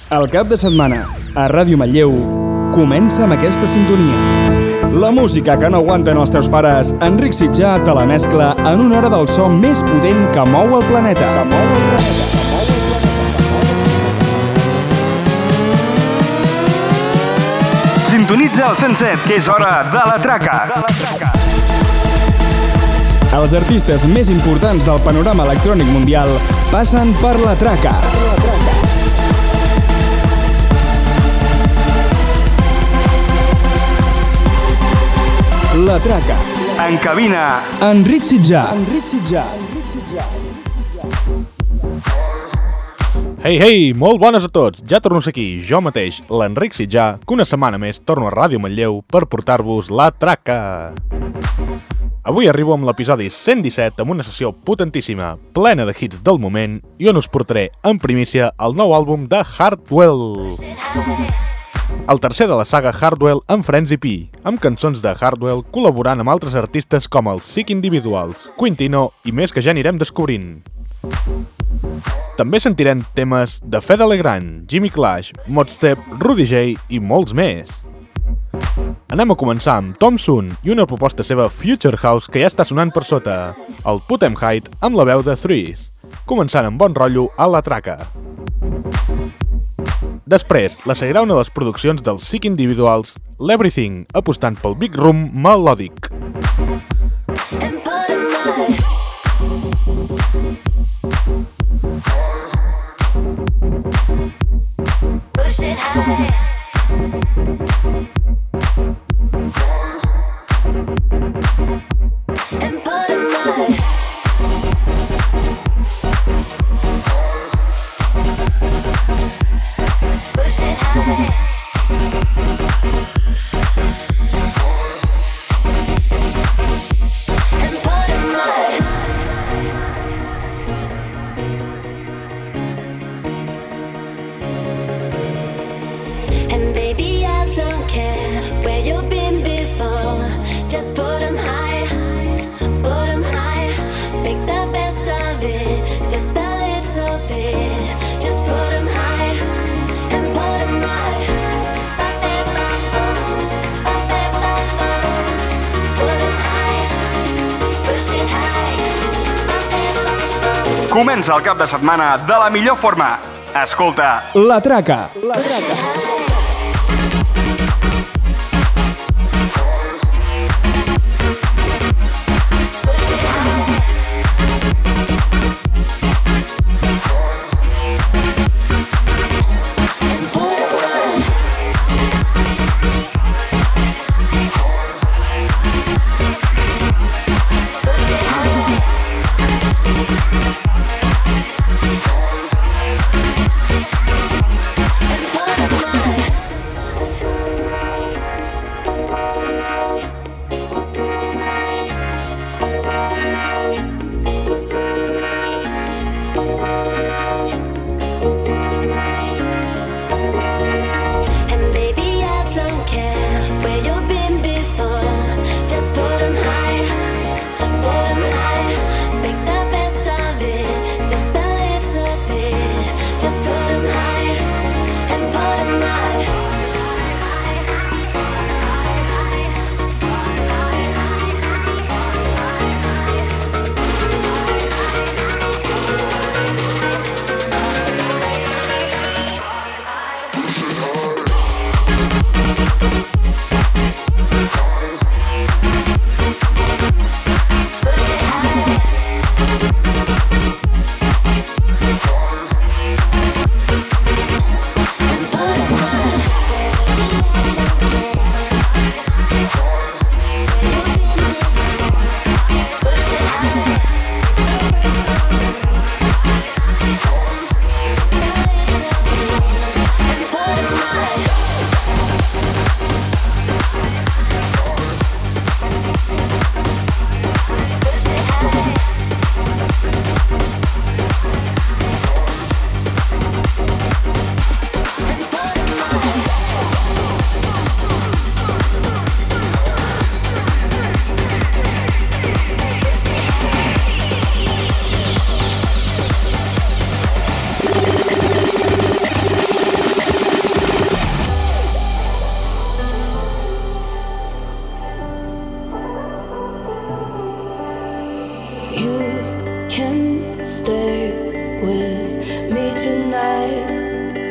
El cap de setmana, a Ràdio Manlleu, comença amb aquesta sintonia. La música que no aguanten els teus pares, Enric Sitjà te la mescla en una hora del so més potent que mou el planeta. Sintonitza el 107, que és hora de la traca. Els artistes més importants del panorama electrònic mundial passen per la traca. La traca. En cabina, Enric Sitjà. Hey, molt bones a tots. Ja torno aquí, jo mateix, l'Enric Sitjà, que una setmana més torno a Ràdio Manlleu per portar-vos la traca. Avui arribo amb l'episodi 117 amb una sessió potentíssima, plena de hits del moment, i on us portaré en primícia el nou àlbum de Hardwell. El tercer de la saga Hardwell amb Friends EP, amb cançons de Hardwell col·laborant amb altres artistes com els Sick Individuals, Quintino i més que ja anirem descobrint. També sentirem temes de Fede Legrand, Jimmy Clash, Modstep, Rudy J i molts més. Anem a començar amb Tom Sun i una proposta seva Future House que ja està sonant per sota, el Put 'em Height amb la veu de Threes, començant amb bon rotllo a la traca. Després, la seguirà una de les produccions dels Sick Individuals, l'Everything, apostant pel Big Room melòdic. Comença el cap de setmana de la millor forma. Escolta, la traca.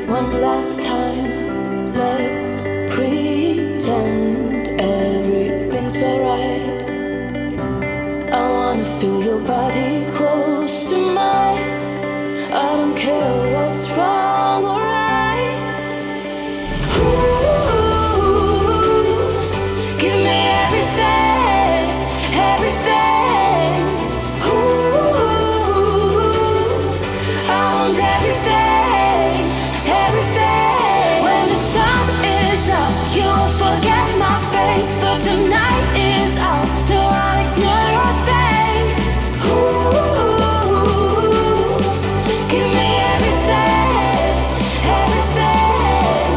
One last time, let's pretend everything's alright. I wanna feel your body close to mine. I don't care what's wrong or right. Ooh, give me everything, everything. Ooh, I want everything, everything. When the sun is up, you'll forget my face, but tonight is out, so I'll ignore your thing. Ooh, give me everything, everything.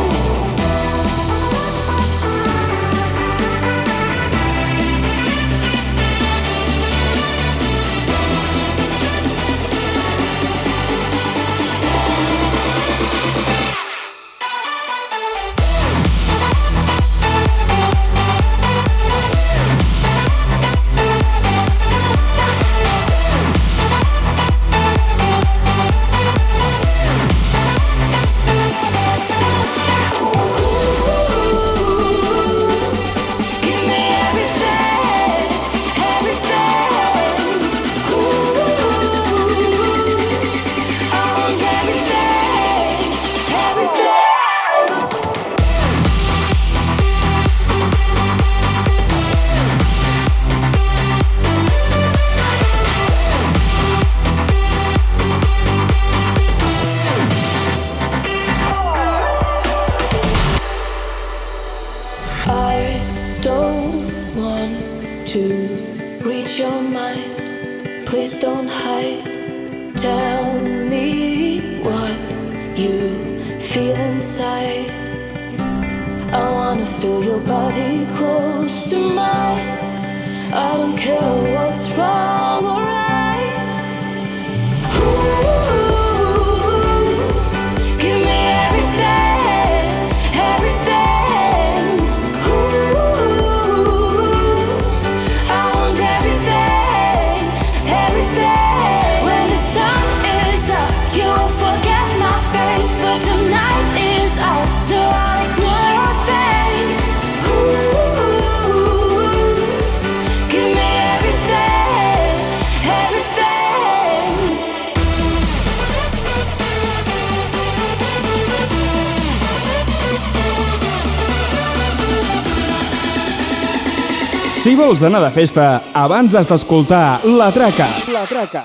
Give me everything, everything. Ooh, I want everything, everything. I don't want to reach your mind. Please don't hide. Tell me what you feel inside. I wanna feel your body close to mine. I don't care what's wrong or right. Ooh, give me everything, everything. Ooh, I want everything, everything. When the sun is up, you'll forget my face, but tonight is out, so I'll ignore your thing. Ooh, give me everything, everything. Si vols anar de festa, abans has d'escoltar La Traca. La Traca.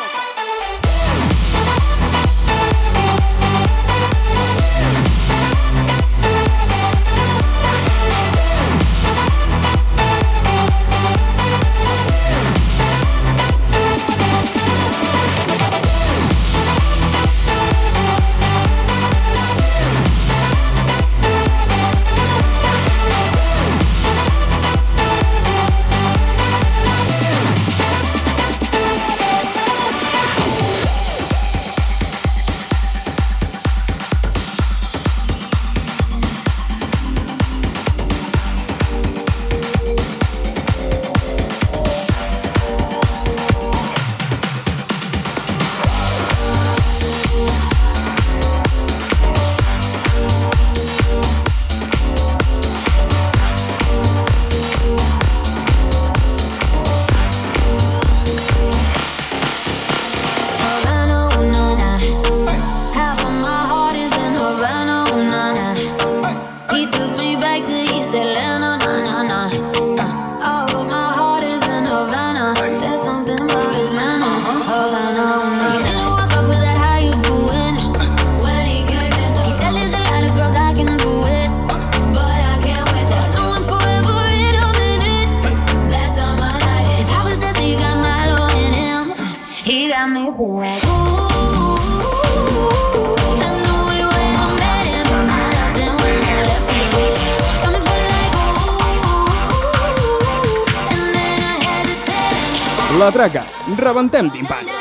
La Traca, rebentem timpans.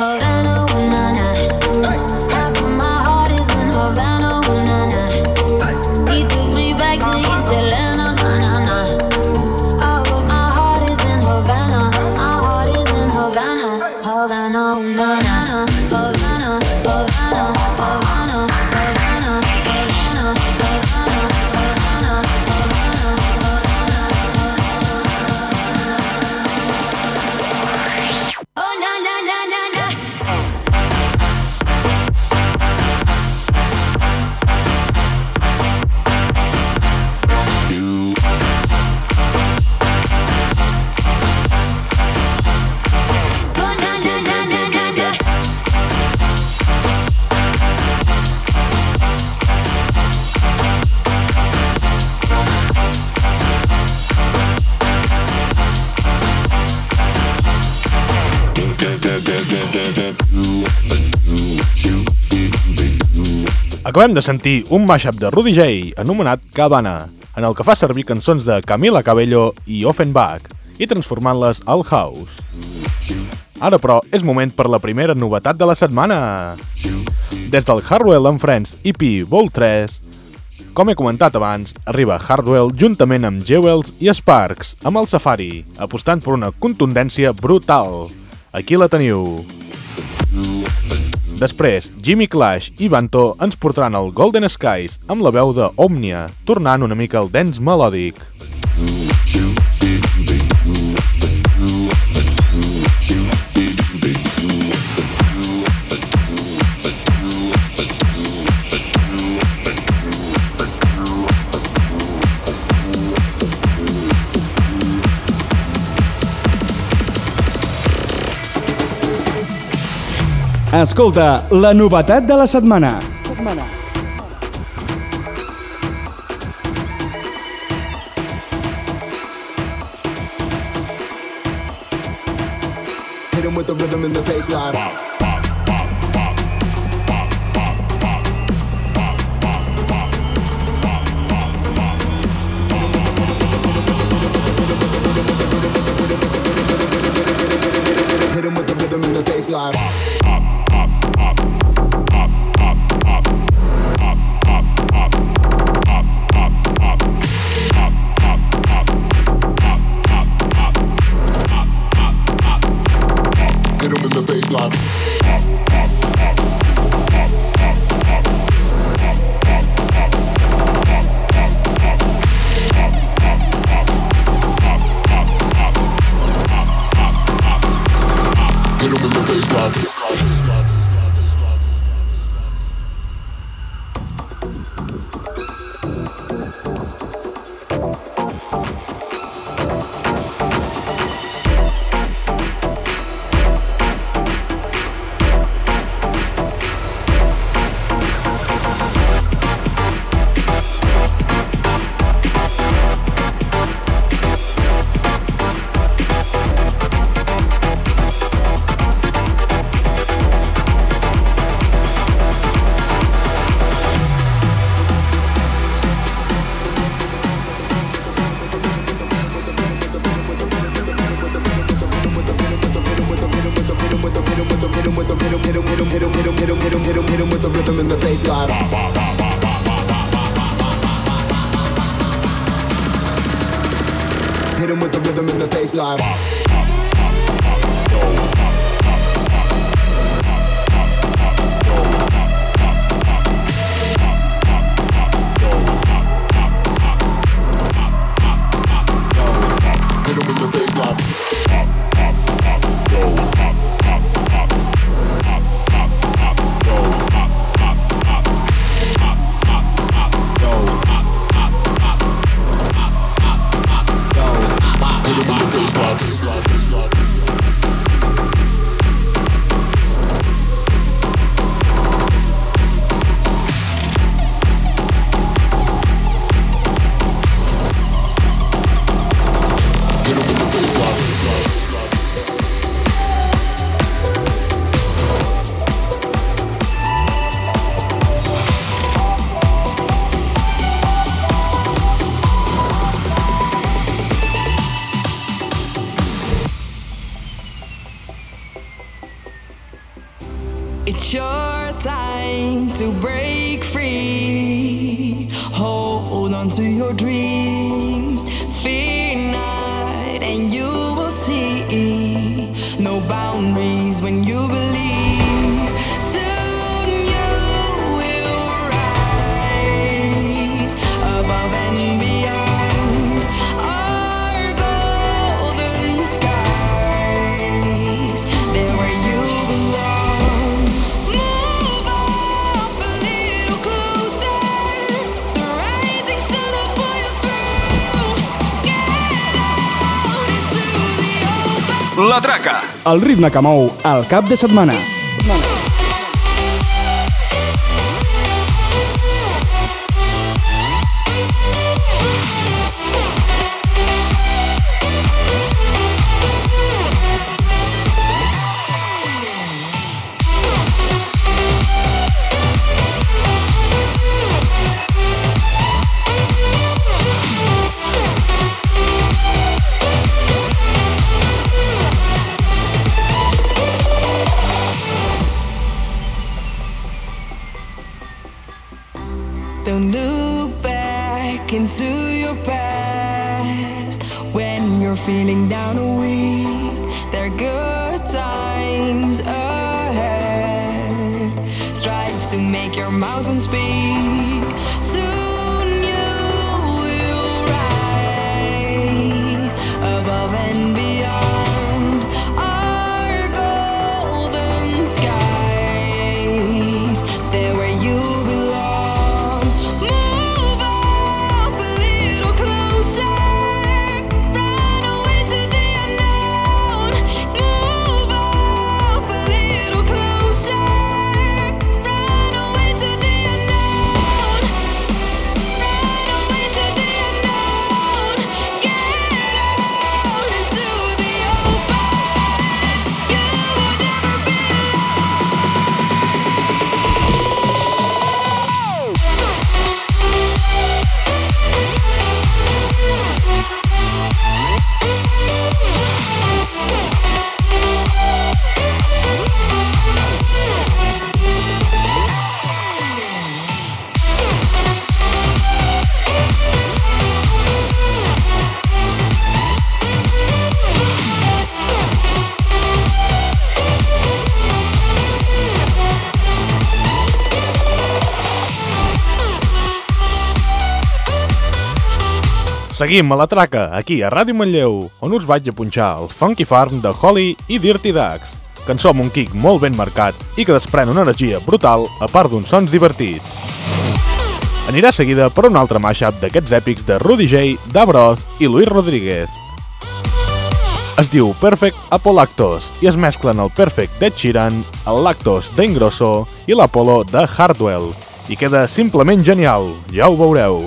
Havana, ooh, na, na. Half of my heart is in Havana, ooh, na, na. He took me back to East Atlanta, na, na, na. Half of my heart is in Havana. My heart is in Havana, Havana, ooh, na, na. Havana, Havana, Havana, Havana, Havana, Havana, Havana, oh, na, na, na, na, na. Oh, na, na, na, na, na, na. Acabem de sentir un mashup de Rudy J anomenat Cabana, en el que fa servir cançons de Camila Cabello i Offenbach i transformant-les al house. Ara, però, és moment per la primera novetat de la setmana. Des del Hardwell and Friends EP Vol 3, com he comentat abans, arriba Hardwell juntament amb Jewels i Sparks, amb el Safari, apostant per una contundència brutal. Aquí la teniu. Després, Jimmy Clash i Banto ens portaran el Golden Skies amb la veu de Omnia, tornant una mica al dance melòdic. Escolta, la novetat de la setmana. Hit him with the rhythm in the face line. Hit him with the rhythm in the face line. Hit him with the rhythm in the face line. Hit him with the face line. It's your time to break free. Hold on to your dreams. Fear not, and you will see. No boundaries when you believe. Soon you will rise above and beyond our golden skies. There where you belong. Move up a little closer. The rising sun will pull you through. Get out into the open. La Traca, el ritme que mou el cap de setmana. Don't look back into your past when you're feeling down or weak. There are good times ahead. Strive to make your mountain speak. Soon you will rise above and beyond our golden skies. There where you belong. Move up a little closer. Run away to the unknown. Move up a little closer. Run away to the unknown. Run away to the unknown. Get out into the open. You will never be Seguim a La Traca, aquí a Ràdio Manlleu, on us vaig a punxar el Funky Farm de Holly i Dirty Ducks, cançó amb un kick molt ben marcat i que desprèn una energia brutal a part d'uns sons divertits. Anirà seguida per un altre mashup d'aquests èpics de Rudy J, Dabroth i Luis Rodríguez. Es diu Perfect Apolactos i es mesclen el Perfect d'Ed Sheeran, el Lactos d'Ingrosso i l'Apollo de Hardwell. I queda simplement genial, ja ho veureu.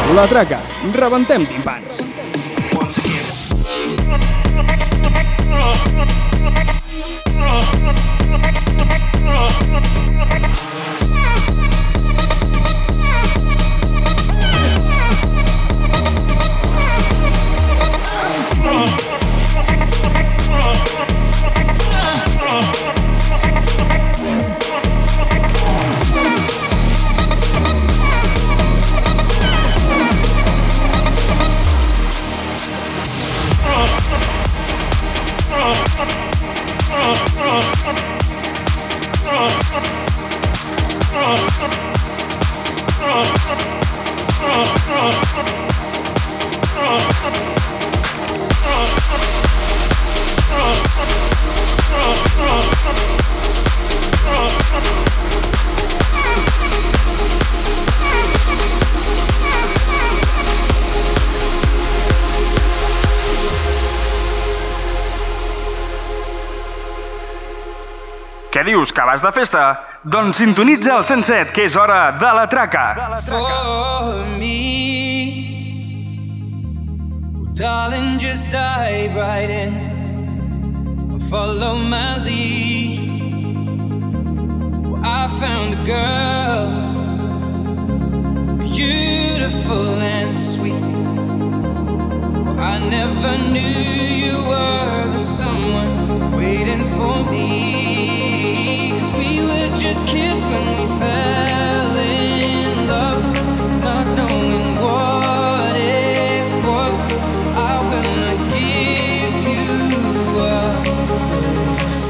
La Traca, rebentem timpans. Què dius, que vas de festa? Doncs sintonitza el 107, que és hora de La Traca. For me, well, darling, just dive right in. Follow my lead. Well, I found a girl, beautiful and sweet. Well, I never knew you were the someone waiting for me. 'Cause we were just kids when we fell in love, not knowing what it was. I will not give you up this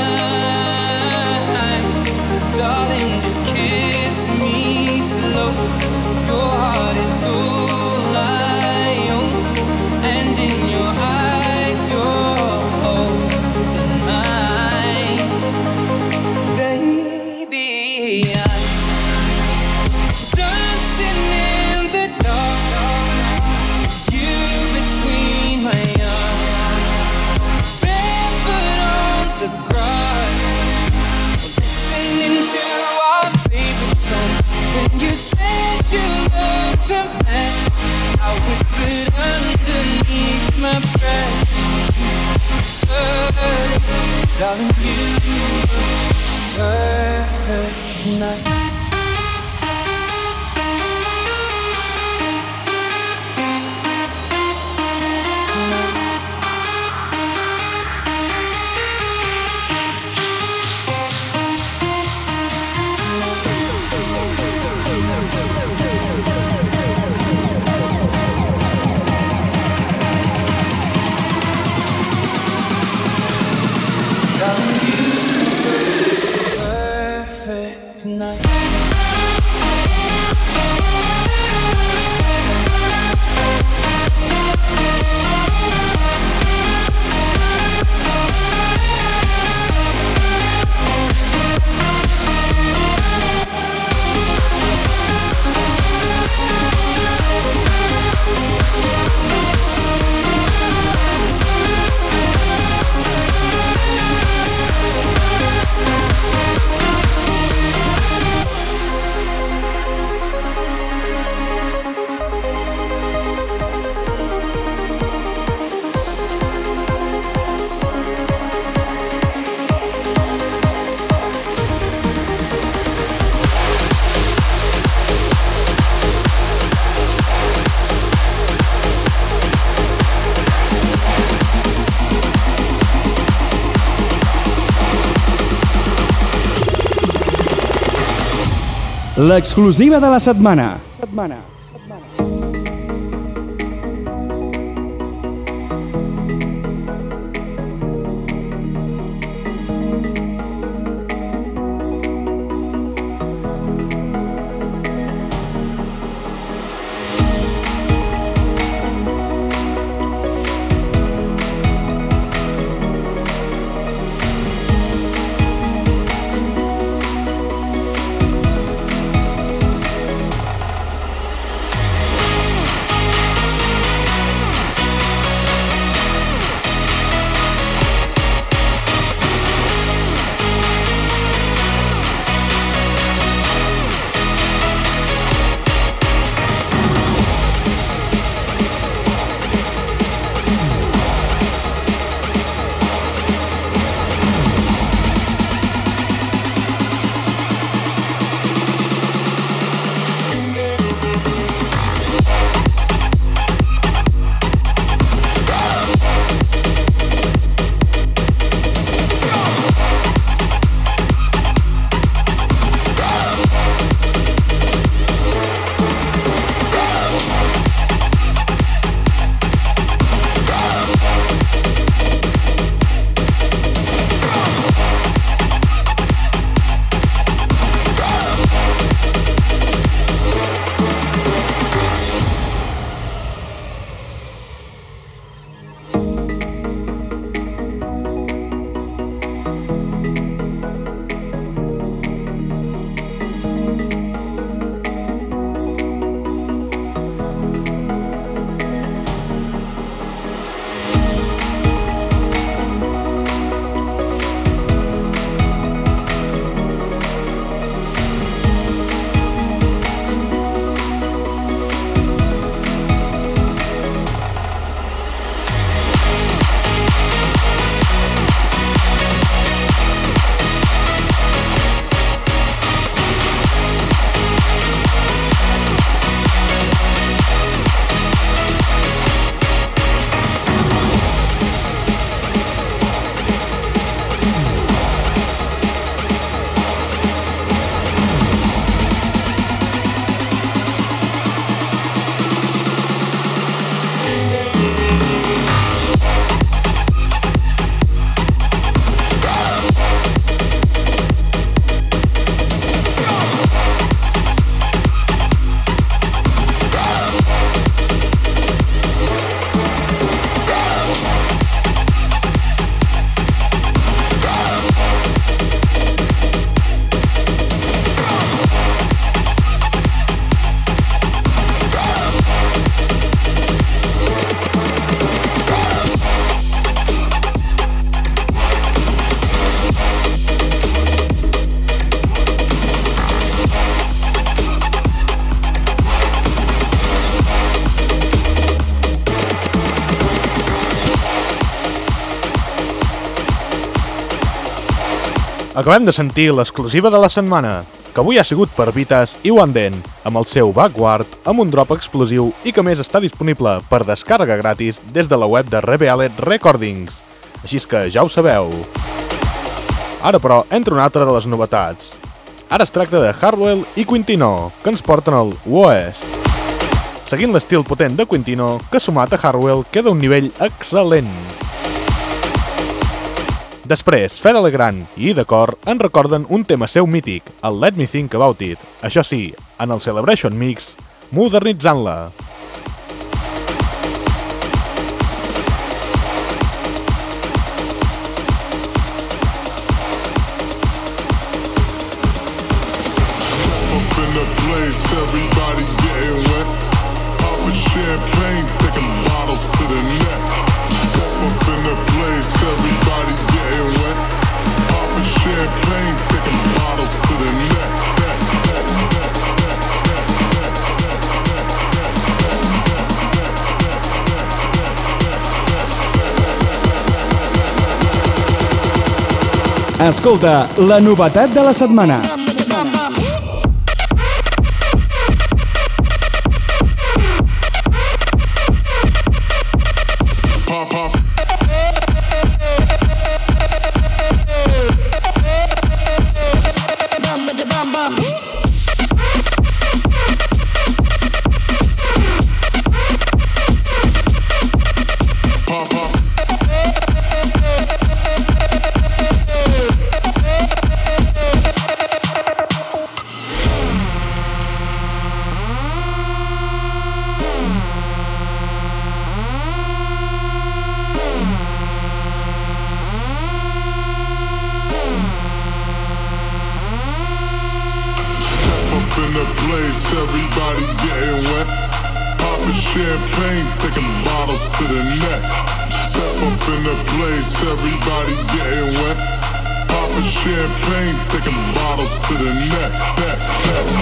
time. Darling, just kiss me slow. Your heart is all I own, and in your eyes you're holding mine. Baby, I'm dancing in the dark, you between my arms, barefoot on the grass, listening to our favorite song. When you said you looked a mess, I whispered underneath my breath, darling, you perfect tonight. Darling, you perfect tonight. L'exclusiva de la setmana. Acabem de sentir l'exclusiva de la setmana, que avui ha sigut per Vitas i Wanden, amb el seu Backward, amb un drop explosiu i que més està disponible per descàrrega gratis des de la web de Rebellet Recordings. Així que ja ho sabeu. Ara, però, entra una altra de les novetats. Ara es tracta de Hardwell i Quintino, que ens porten el West. Seguint l'estil potent de Quintino, que sumat a Hardwell queda un nivell excel·lent. Després, Fera Legrand i Decor en recorden un tema seu mític, el Let Me Think About It, això sí, en el Celebration Mix, modernitzant-la. Up in the place, everybody getting wet. Popping champagne, taking bottles to the neck. Up in the place, everybody getting wet. Popping champagne, taking bottles to the neck. Escolta, la novetat de la setmana. Pop, pop. Pop, pop. Up in the place, everybody getting wet. Popping champagne, taking bottles to the neck. Step up in the place, everybody getting wet. Popping champagne, taking bottles to the neck.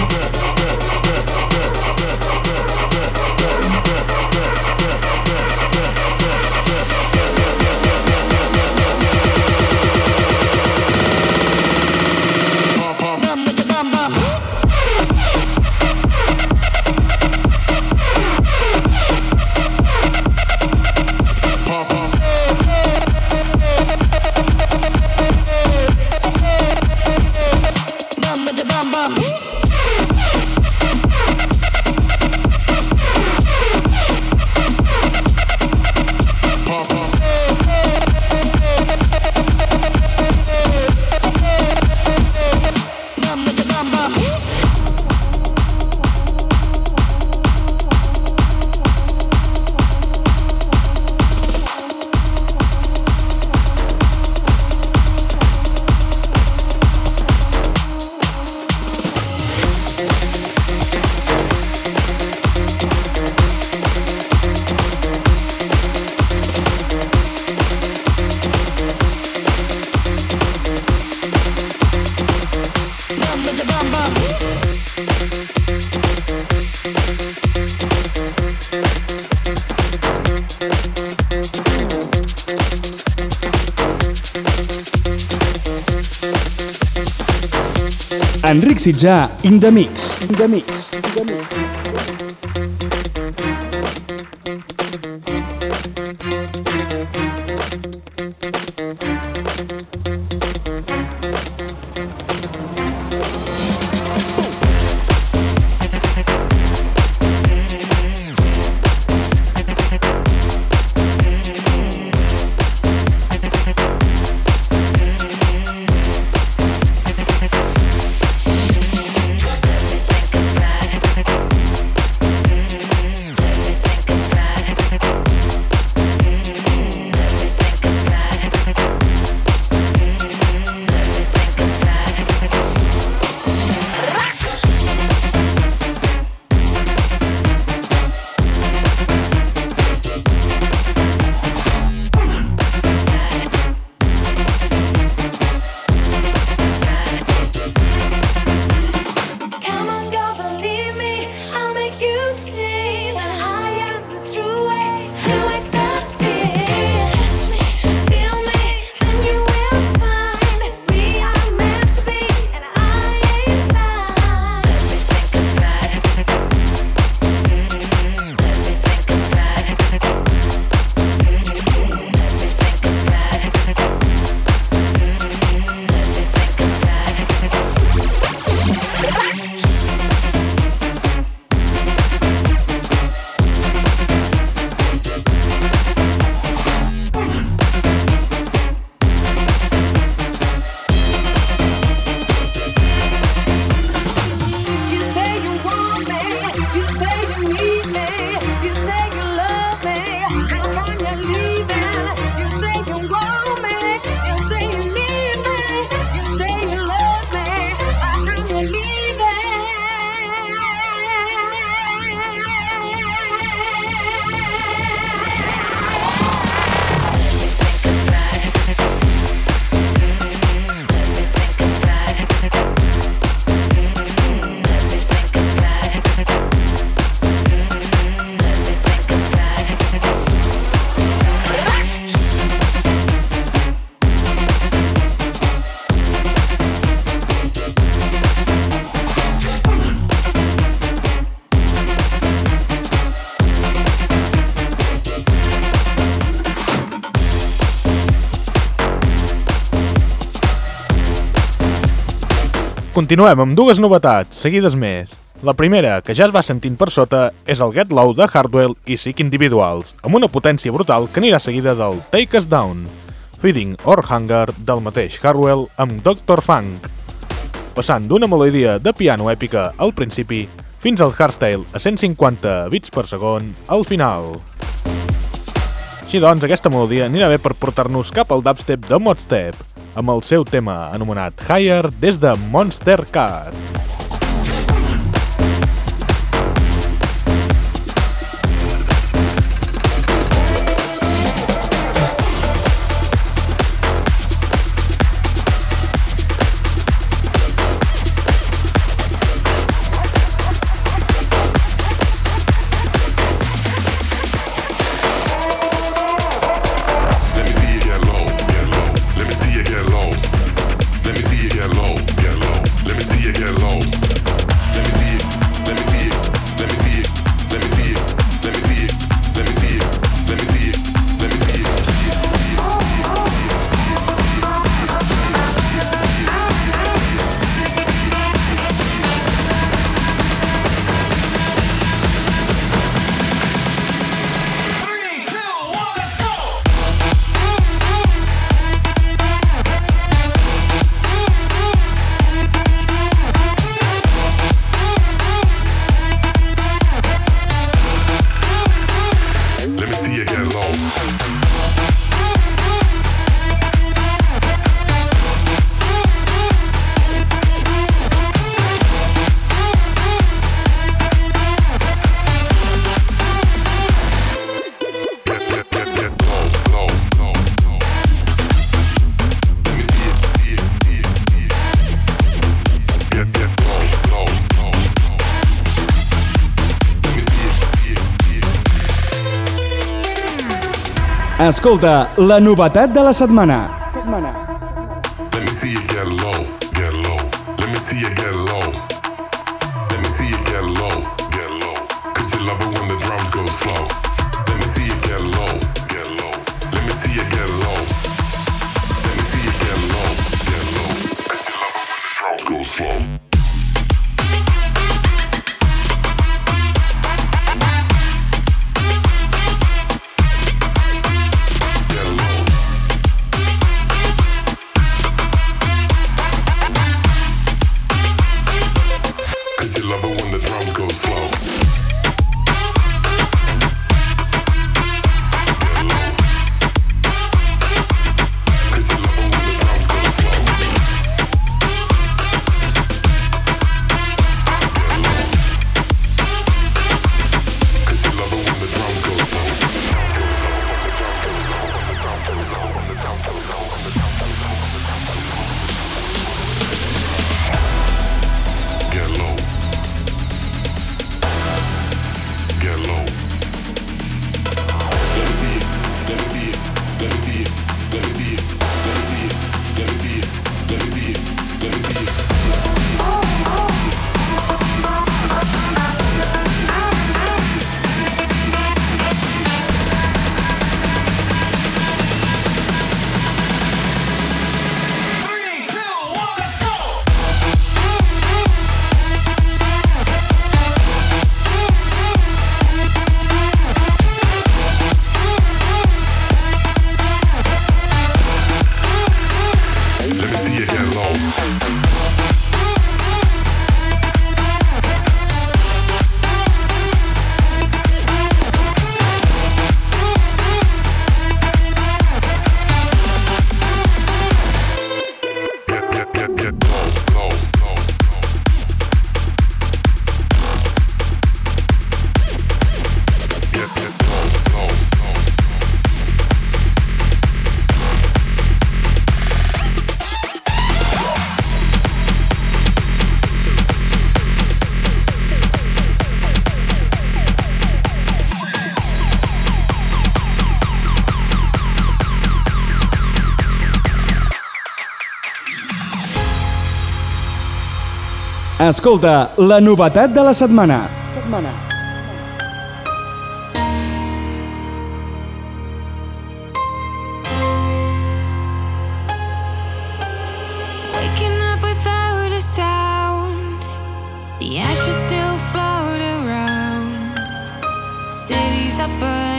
Pop, pop. Pop, pop. Pop, pop. Enric Sitjà, in the mix. In the mix. In the mix. Touch me, feel me, and you will find we are meant. Continuem amb dues novetats, seguides més. La primera, que ja es va sentint per sota, és el Get Low de Hardwell i Sick Individuals, amb una potència brutal que anirà seguida del Take Us Down, Feeding or Hunger del mateix Hardwell amb Dr. Funk, passant d'una melodia de piano èpica al principi fins al hardstyle a 150 bits per segon al final. Així doncs, aquesta melodia anirà bé per portar-nos cap al dubstep de Modstep, amb el seu tema anomenat Higher des de Monster Cat. Escolta, la novetat de la setmana. Let me see you get low, get low. Let me see you get low. Let me see you get low, get low. Cause you love it when the drums go slow. Let me see you get low, get low. Let me see you get low. Let me see you get low, get low. Cause you love it when the drums go slow. Escolta, la novetat de la setmana. Waking up without a sound.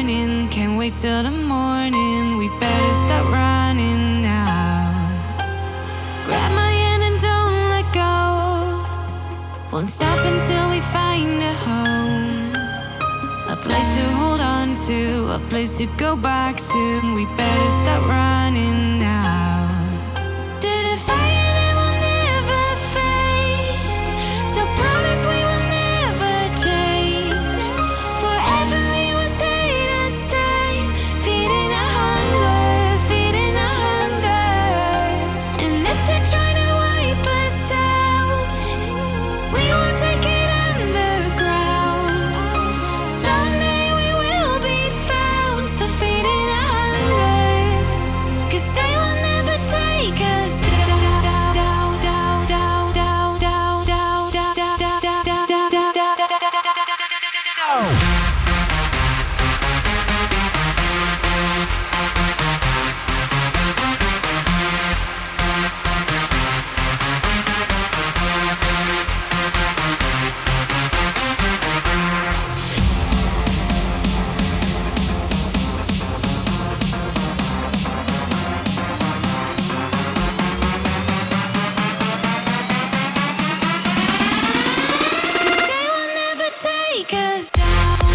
burning, can't wait till the morning. We better start running now. Grab my hand and don't let go. Won't stop until we find a home, a place to hold on to, a place to go back to. We better start running now. To the fire that will never fade, so promise we will never change. Forever we will stay the same, feeding our hunger, feeding our hunger. And if they're trying to wipe us out, we will take it underground. Someday we will be found, so feeding our hunger, 'cause they will never take us down. They will never take us down.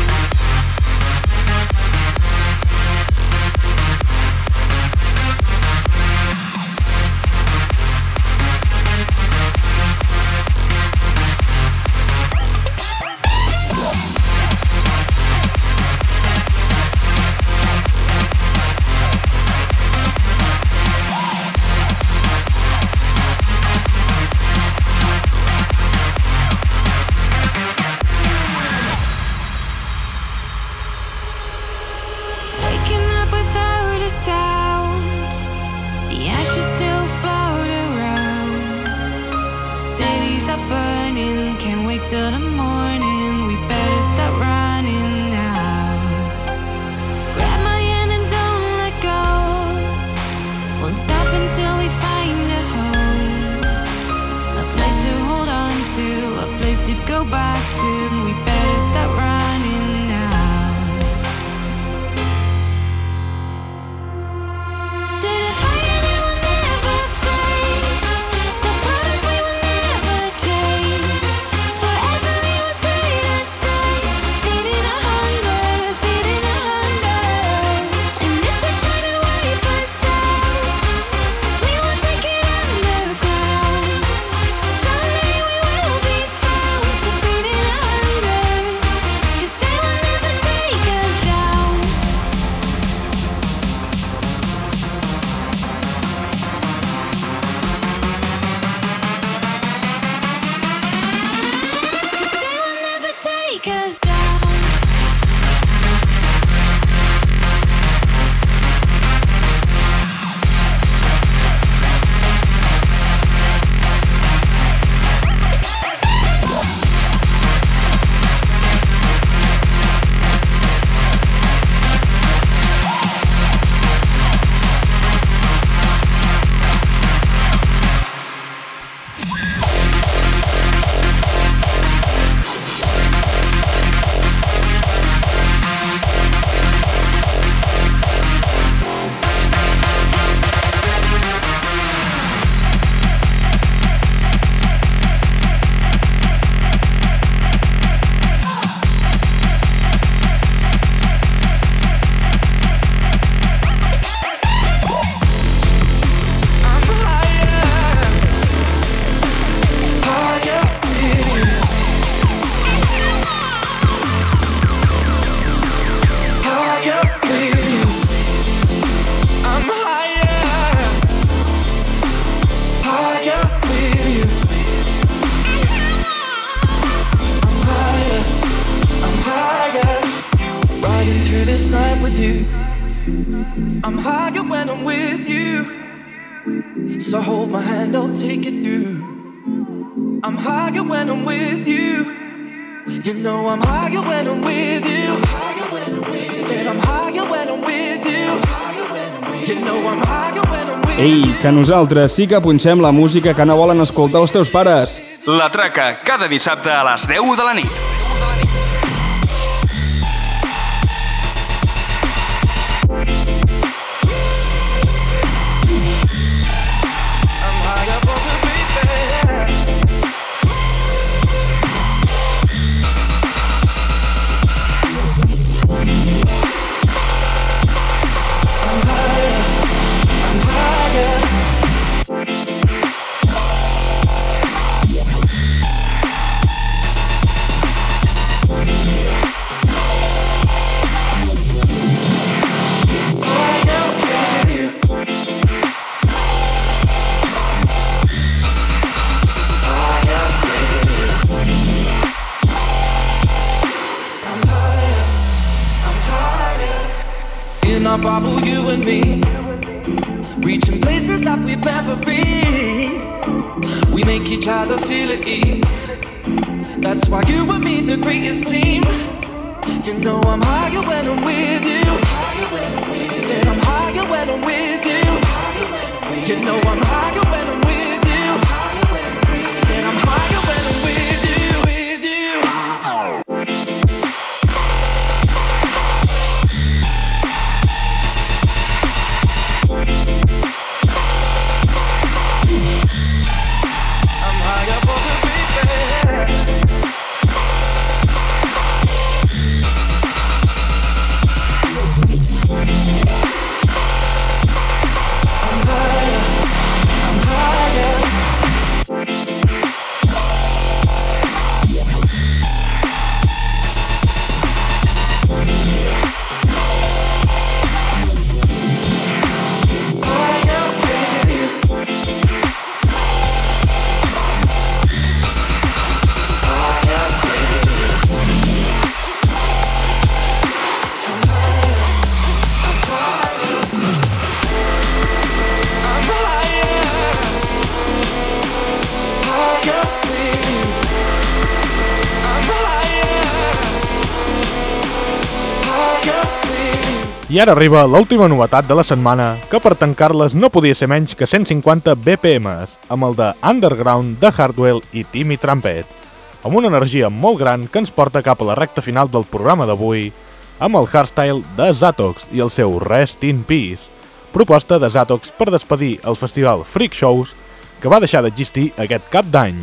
Waking up without a sound, the ashes still float around. Cities are burning, can't wait till the morning. We better start running now. Grab my hand and don't let go. Won't stop until we find a home, a place to hold on to, a place to go back to. We better start running now. To the fire that will never fade, so promise we will never change. Forever we will stay the same, feeding our hunger, feeding our hunger. And if they're trying to wipe us out, we will take it underground. Someday we will be found, so feeding our hunger, 'cause they will never take us down. They will never take us down. I'm higher when I'm with you. So hold my hand, I'll take you through. I'm higher when I'm with you. You know I'm higher when I'm with you. Said I'm higher when I'm with you. You know I'm higher when I'm with you. Ei, que nosaltres sí que punxem la música que no volen escoltar els teus pares. La Traca, cada dissabte a les 10 de la nit. a bubble, you and me, reaching places that we've never been. We make each other feel at ease. That's why you and me, the greatest team. You know I'm higher when I'm with you. I said I'm higher when I'm with you. You know I'm higher when I'm with you. I said I'm higher when I'm with you, with you. I'm higher for the baby. I ara arriba l'última novetat de la setmana, que per tancar-les no podia ser menys que 150 BPMs, amb el de Underground de Hardwell i Timmy Trumpet, amb una energia molt gran que ens porta cap a la recta final del programa d'avui, amb el hardstyle de Zatox i el seu Rest in Peace, proposta de Zatox per despedir el festival Freak Shows, que va deixar d'existir aquest cap d'any.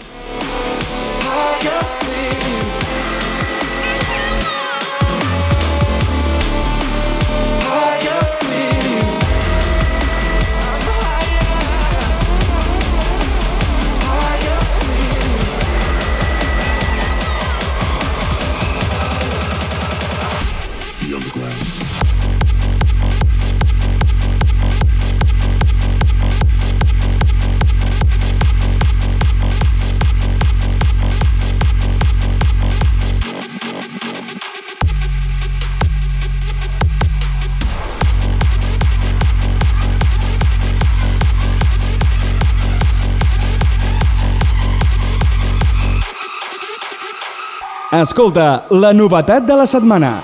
Escolta, la novetat de la setmana.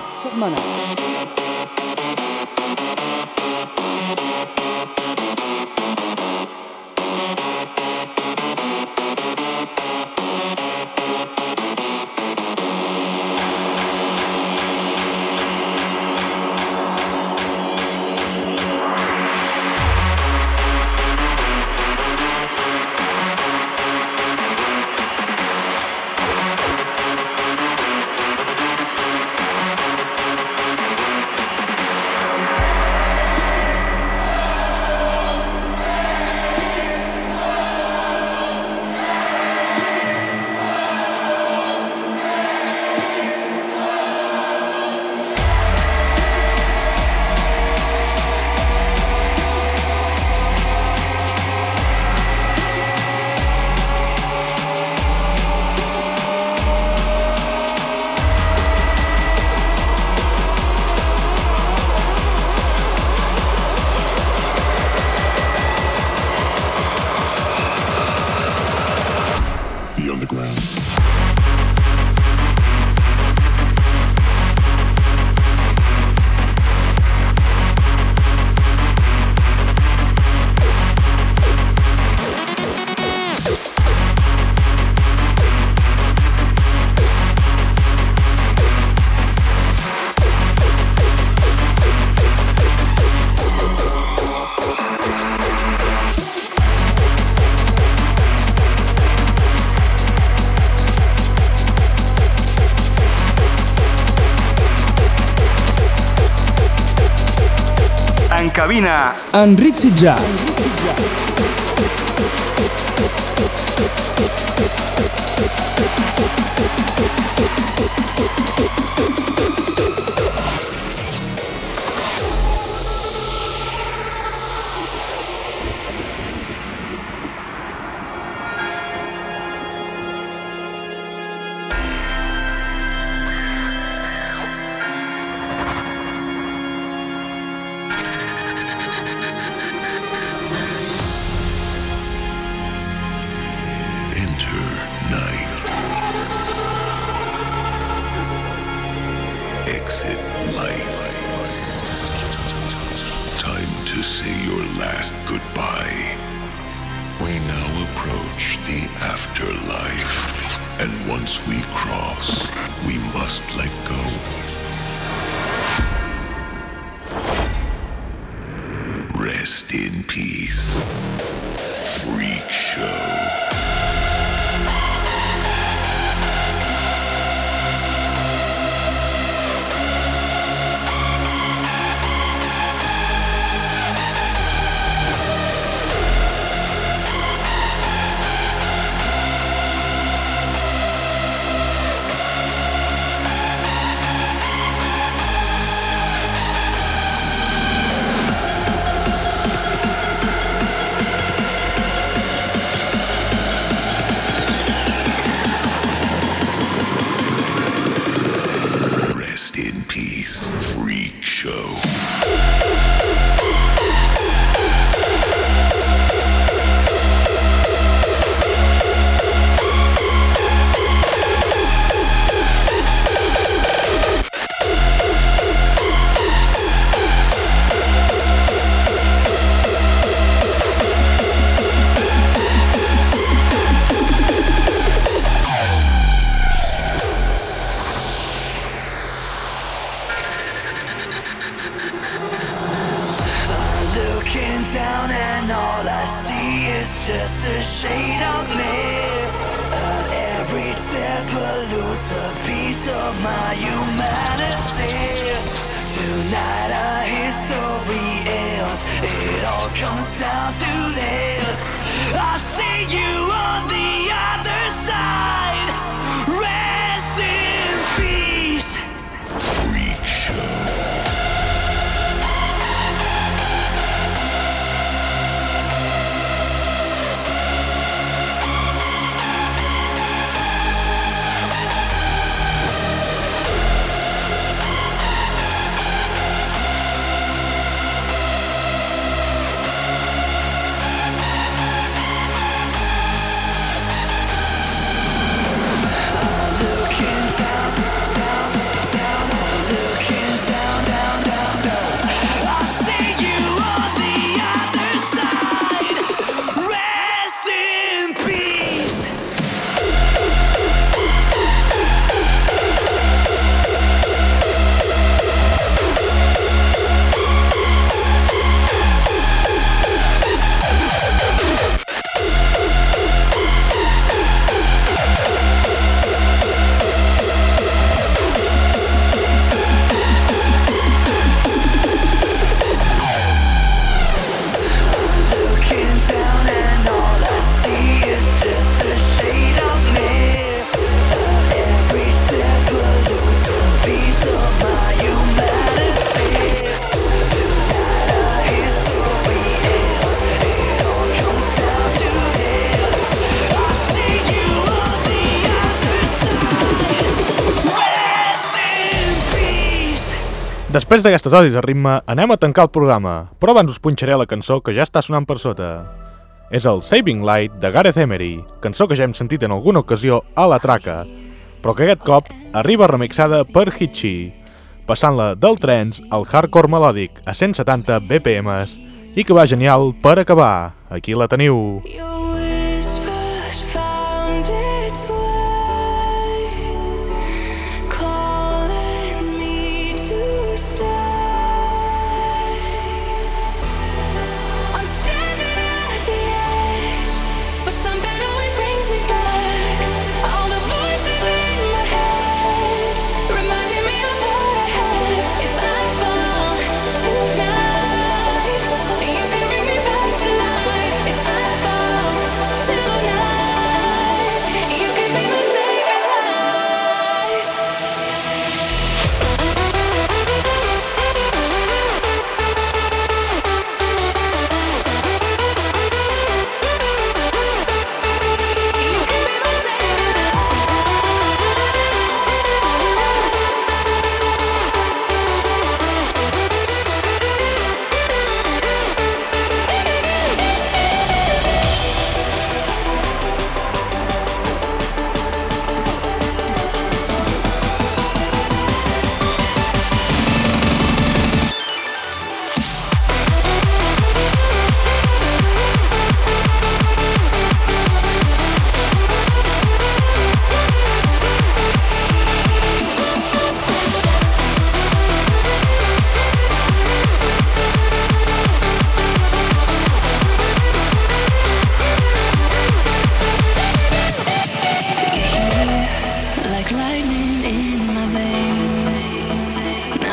En cabina, Enric Sitjà. exit light. Time to say your last goodbye. We now approach the afterlife, and once we cross, we must let go. Rest in peace. Freak Show. Freak Show. Down and all I see is just a shade of me. At every step I lose a piece of my humanity. Tonight our history ends. It all comes down to this. I see you on the other side. Rest in peace. Freak Show. Després d'aquestes dosis de ritme, anem a tancar el programa, però abans us punxaré la cançó que ja està sonant per sota. És el Saving Light de Gareth Emery, cançó que ja hem sentit en alguna ocasió a la traca, però que aquest cop arriba remixada per Hitchy, passant-la del trance al hardcore melòdic a 170 BPMs i que va genial per acabar. Aquí la teniu. You can bring me back to life if I fall.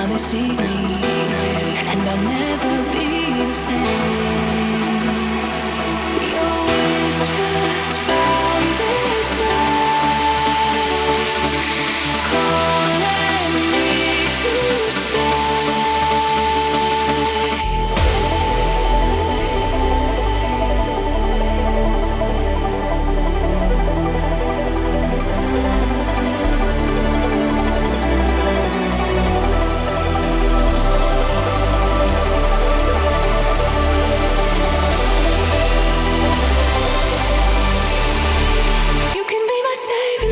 they see me, and I'll never be the same. Your whispers found its way, calling me to stay. You can be my saving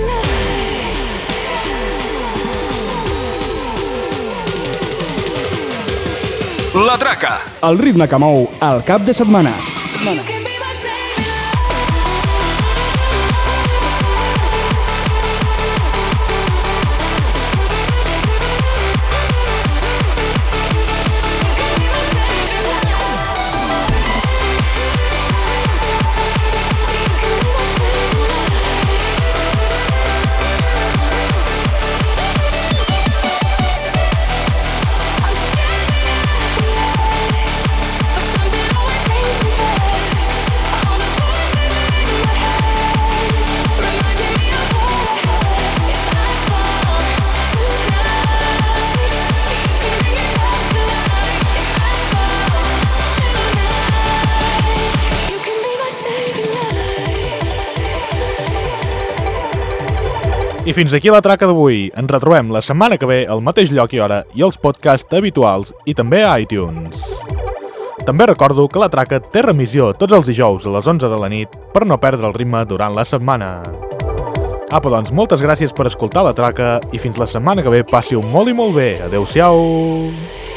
light. La Traca. El ritme que mou el cap de setmana. You can be my saving I fins aquí la traca d'avui. Ens retrobem la setmana que ve al mateix lloc i hora i els podcasts habituals i també a iTunes. També recordo que la traca té remissió tots els dijous a les 11 de la nit per no perdre el ritme durant la setmana. Apa, doncs, moltes gràcies per escoltar la traca i fins la setmana que ve passi-ho molt i molt bé. Adeu-siau!